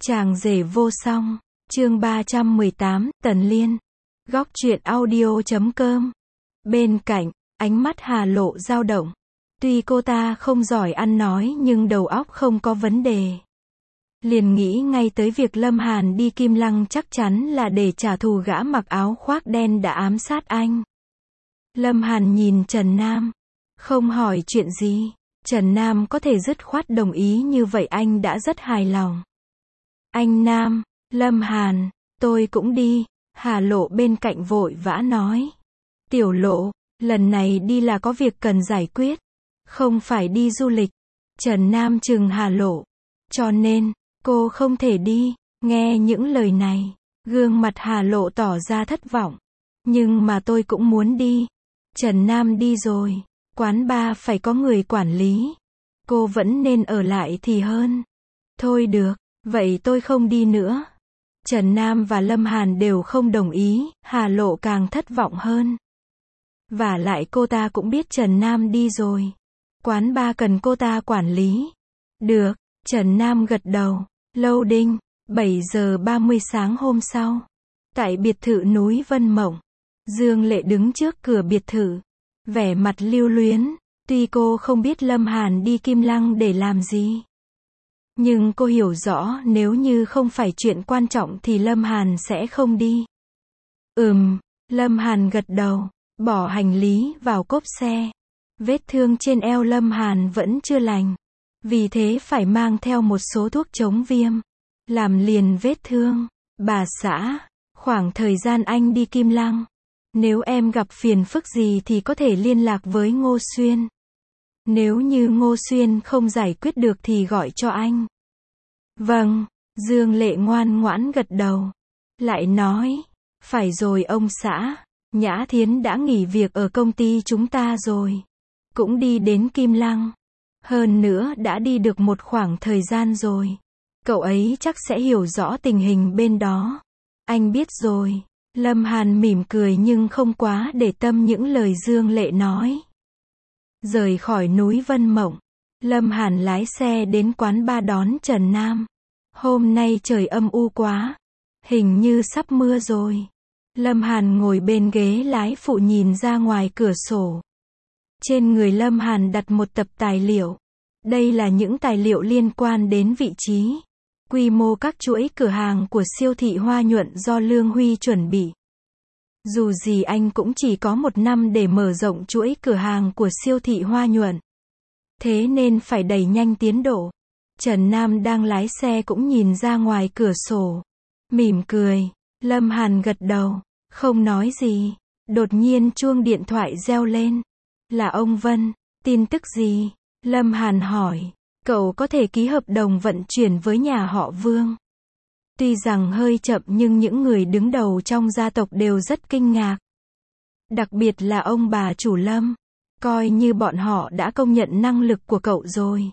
Chàng rể vô song, chương 318, Tần Liên. Góc truyện audio.com. Bên cạnh, ánh mắt Hà Lộ dao động. Tuy cô ta không giỏi ăn nói nhưng đầu óc không có vấn đề. Liền nghĩ ngay tới việc Lâm Hàn đi Kim Lăng chắc chắn là để trả thù gã mặc áo khoác đen đã ám sát anh. Lâm Hàn nhìn Trần Nam, không hỏi chuyện gì. Trần Nam có thể dứt khoát đồng ý như vậy anh đã rất hài lòng. Anh Nam, Lâm Hàn, tôi cũng đi. Hà Lộ bên cạnh vội vã nói. Tiểu Lộ, lần này đi là có việc cần giải quyết, không phải đi du lịch. Trần Nam trừng Hà Lộ. Cho nên, cô không thể đi. Nghe những lời này, gương mặt Hà Lộ tỏ ra thất vọng. Nhưng mà tôi cũng muốn đi. Trần Nam đi rồi, quán bar phải có người quản lý. Cô vẫn nên ở lại thì hơn. Thôi được, vậy tôi không đi nữa. Trần Nam và Lâm Hàn đều không đồng ý, Hà Lộ càng thất vọng hơn. Vả lại cô ta cũng biết Trần Nam đi rồi. Quán bar cần cô ta quản lý. Được, Trần Nam gật đầu. Lâu đinh, 7 giờ 30 sáng hôm sau. Tại biệt thự núi Vân Mộng, Dương Lệ đứng trước cửa biệt thự, vẻ mặt lưu luyến. Tuy cô không biết Lâm Hàn đi Kim Lăng để làm gì, nhưng cô hiểu rõ nếu như không phải chuyện quan trọng thì Lâm Hàn sẽ không đi. Lâm Hàn gật đầu, bỏ hành lý vào cốp xe. Vết thương trên eo Lâm Hàn vẫn chưa lành, vì thế phải mang theo một số thuốc chống viêm, làm liền vết thương. Bà xã, khoảng thời gian anh đi Kim Lăng, nếu em gặp phiền phức gì thì có thể liên lạc với Ngô Xuyên. Nếu như Ngô Xuyên không giải quyết được thì gọi cho anh. Vâng, Dương Lệ ngoan ngoãn gật đầu. Lại nói, phải rồi ông xã, Nhã Thiến đã nghỉ việc ở công ty chúng ta rồi. Cũng đi đến Kim Lăng. Hơn nữa đã đi được một khoảng thời gian rồi. Cậu ấy chắc sẽ hiểu rõ tình hình bên đó. Anh biết rồi. Lâm Hàn mỉm cười nhưng không quá để tâm những lời Dương Lệ nói. Rời khỏi núi Vân Mộng, Lâm Hàn lái xe đến quán bar đón Trần Nam. Hôm nay trời âm u quá, hình như sắp mưa rồi. Lâm Hàn ngồi bên ghế lái phụ nhìn ra ngoài cửa sổ. Trên người Lâm Hàn đặt một tập tài liệu. Đây là những tài liệu liên quan đến vị trí, quy mô các chuỗi cửa hàng của siêu thị Hoa Nhuận do Lương Huy chuẩn bị. Dù gì anh cũng chỉ có 1 năm để mở rộng chuỗi cửa hàng của siêu thị Hoa Nhuận. Thế nên phải đẩy nhanh tiến độ. Trần Nam đang lái xe cũng nhìn ra ngoài cửa sổ, mỉm cười. Lâm Hàn gật đầu, không nói gì. Đột nhiên chuông điện thoại reo lên. Là ông Vân. Tin tức gì? Lâm Hàn hỏi. Cậu có thể ký hợp đồng vận chuyển với nhà họ Vương. Tuy rằng hơi chậm nhưng những người đứng đầu trong gia tộc đều rất kinh ngạc. Đặc biệt là ông bà chủ Lâm. Coi như bọn họ đã công nhận năng lực của cậu rồi.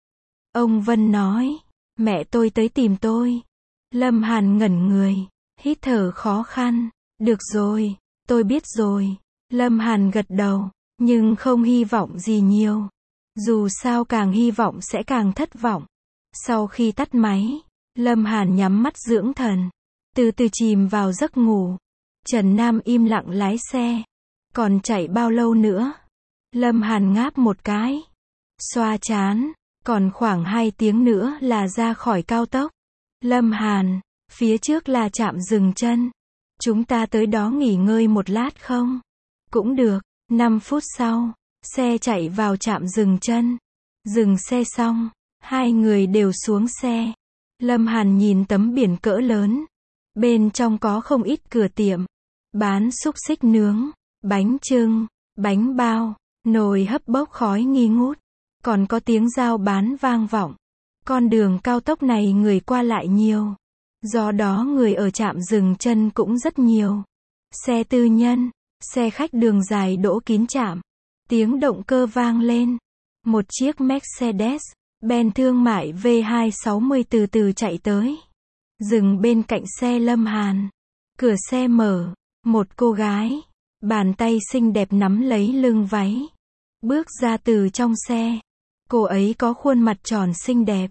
Ông Vân nói. Mẹ tôi tới tìm tôi. Lâm Hàn ngẩn người, hít thở khó khăn. Được rồi, tôi biết rồi. Lâm Hàn gật đầu, nhưng không hy vọng gì nhiều. Dù sao càng hy vọng sẽ càng thất vọng. Sau khi tắt máy, Lâm Hàn nhắm mắt dưỡng thần, từ từ chìm vào giấc ngủ. Trần Nam im lặng lái xe. Còn chạy bao lâu nữa? Lâm Hàn ngáp một cái, xoa trán. Còn khoảng 2 tiếng nữa là ra khỏi cao tốc. Lâm Hàn, phía trước là trạm dừng chân. Chúng ta tới đó nghỉ ngơi một lát không? Cũng được. 5 phút sau, xe chạy vào trạm dừng chân. Dừng xe xong, hai người đều xuống xe. Lâm Hàn nhìn tấm biển cỡ lớn. Bên trong có không ít cửa tiệm, bán xúc xích nướng, bánh chưng, bánh bao, nồi hấp bốc khói nghi ngút. Còn có tiếng giao bán vang vọng. Con đường cao tốc này người qua lại nhiều. Do đó người ở trạm dừng chân cũng rất nhiều. Xe tư nhân, xe khách đường dài đỗ kín trạm. Tiếng động cơ vang lên. Một chiếc Mercedes-Benz thương mại V260 từ từ chạy tới. Dừng bên cạnh xe Lâm Hàn. Cửa xe mở. Một cô gái, bàn tay xinh đẹp nắm lấy lưng váy, bước ra từ trong xe. Cô ấy có khuôn mặt tròn xinh đẹp,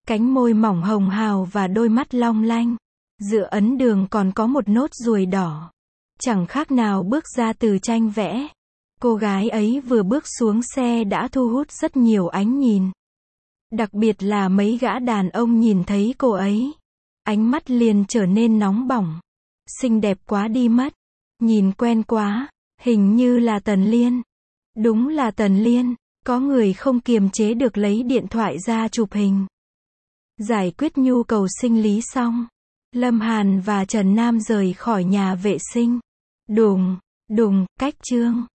Cánh môi mỏng hồng hào và đôi mắt long lanh. Giữa ấn đường còn có một nốt ruồi đỏ. Chẳng khác nào bước ra từ tranh vẽ. Cô gái ấy vừa bước xuống xe đã thu hút rất nhiều ánh nhìn. Đặc biệt là mấy gã đàn ông nhìn thấy cô ấy. Ánh mắt liền trở nên nóng bỏng. Xinh đẹp quá đi mất. Nhìn quen quá. Hình như là Tần Liên. Đúng là Tần Liên. Có người không kiềm chế được lấy điện thoại ra chụp hình. Giải quyết nhu cầu sinh lý xong. Lâm Hàn và Trần Nam rời khỏi nhà vệ sinh. Đùng, đùng, cách chương.